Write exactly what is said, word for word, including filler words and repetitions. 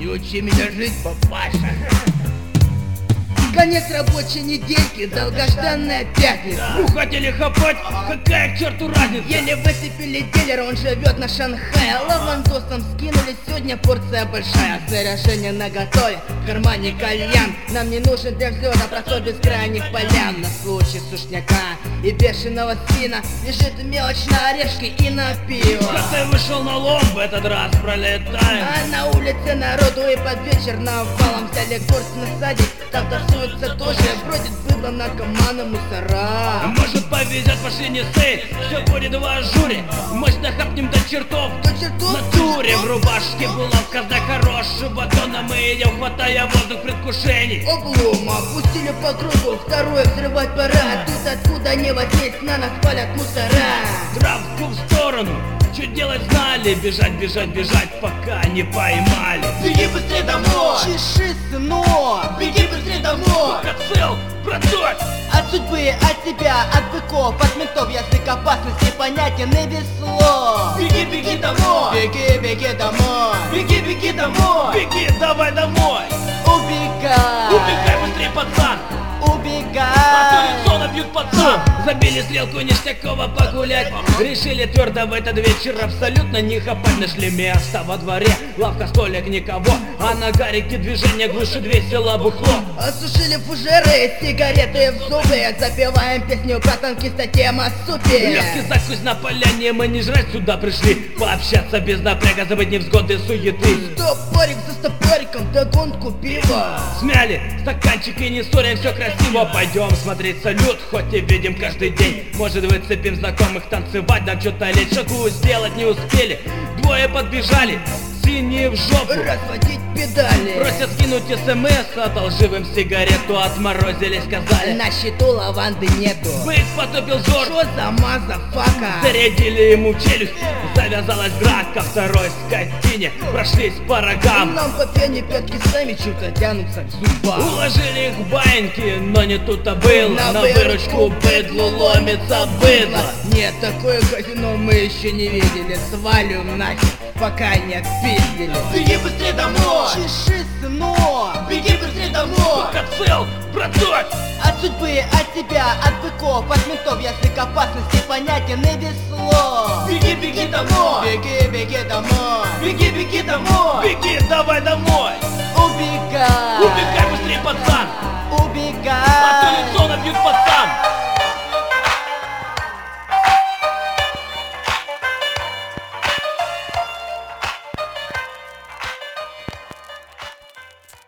Учи меня жить, папаша. Конец рабочей недельки, долгожданная пятница. Бухать или хапать, какая к черту разница? Еле выцепили дилера, он живет на Шанхае. Лавандосом скинули, сегодня порция большая. Снаряжение наготове, в кармане кальян. Нам не нужен для взлета простор бескрайних полян. На случай сушняка и бешеного свина лежит мелочь на орешке и на пиво. Ты вышел на лом, в этот раз пролетаем. А на улице народу и под вечер навалом взяли курс на садик. Там тусуется тоже, бродит быдло, наркоманы, мусора. Может повезет, пошли не сей, все будет в ажуре. Мощно хапнем до чертов, До чертов, на туре. В рубашке булавка для хорошего тона. Мы идем, хватая воздух предвкушений. Облома, пустили по кругу, второй взрывать пора. Тут откуда не возьмись, на нас палят мусора. Травку в сторону, что делать знали. Бежать, бежать, бежать, пока не поймали. Беги быстрее домой, чеши, сынок. Беги быстрее домой. Пока цел, браток. От судьбы, от тебя, от быков, от ментов язык опасности понятен и без слов. Беги, беги домой, беги, беги домой, беги, беги домой, Беги, давай домой. убегай, Убегай быстрее, пацан. убегай. А то лицо набьют пацан. Забили стрелку ништякова погулять. Решили твердо в этот вечер абсолютно не хапать. Нашли место во дворе, лавка, столик, никого. А на гарике движение глушит весело бухло. Осушили фужеры, сигареты в зубы. Запеваем песню про танкиста, тема супер. Легкий закусь на поляне, мы не жрать сюда пришли. Пообщаться без напряга, забыть невзгоды, суеты. Стопорик за стопориком, догонку пива. Смяли стаканчики, не ссорим, все красиво. Пойдем смотреть салют, хоть и видим каждый день. Может выцепим знакомых, танцевать, нам что-то лень. Шагу сделать не успели, двое подбежали, синие в жопу. Разводить педали. Просят скинуть смс, одолживым сигарету. Отморозили, сказали, На счету лаванды нету. бык потупил взор. Что за мазафака? Зарядили ему в челюсть, завязалась драка. Второй скотине прошлись по рогам. Нам по пене пятки сами что-то тянутся к зубам. Уложили их в баиньки, но не тут-то было. На На выручку выручку быдлу ломится быдло. Нет, такое казино мы еще не видели. Свалим нахер, пока не отпиздили. Беги быстрее домой, чеши, сынок. Беги быстрее домой. Пока цел, браток. От судьбы, от тебя, от быков, от ментов язык опасности понятен и без слов. Беги, беги домой. Беги, беги домой. Беги, беги домой. Беги, давай домой.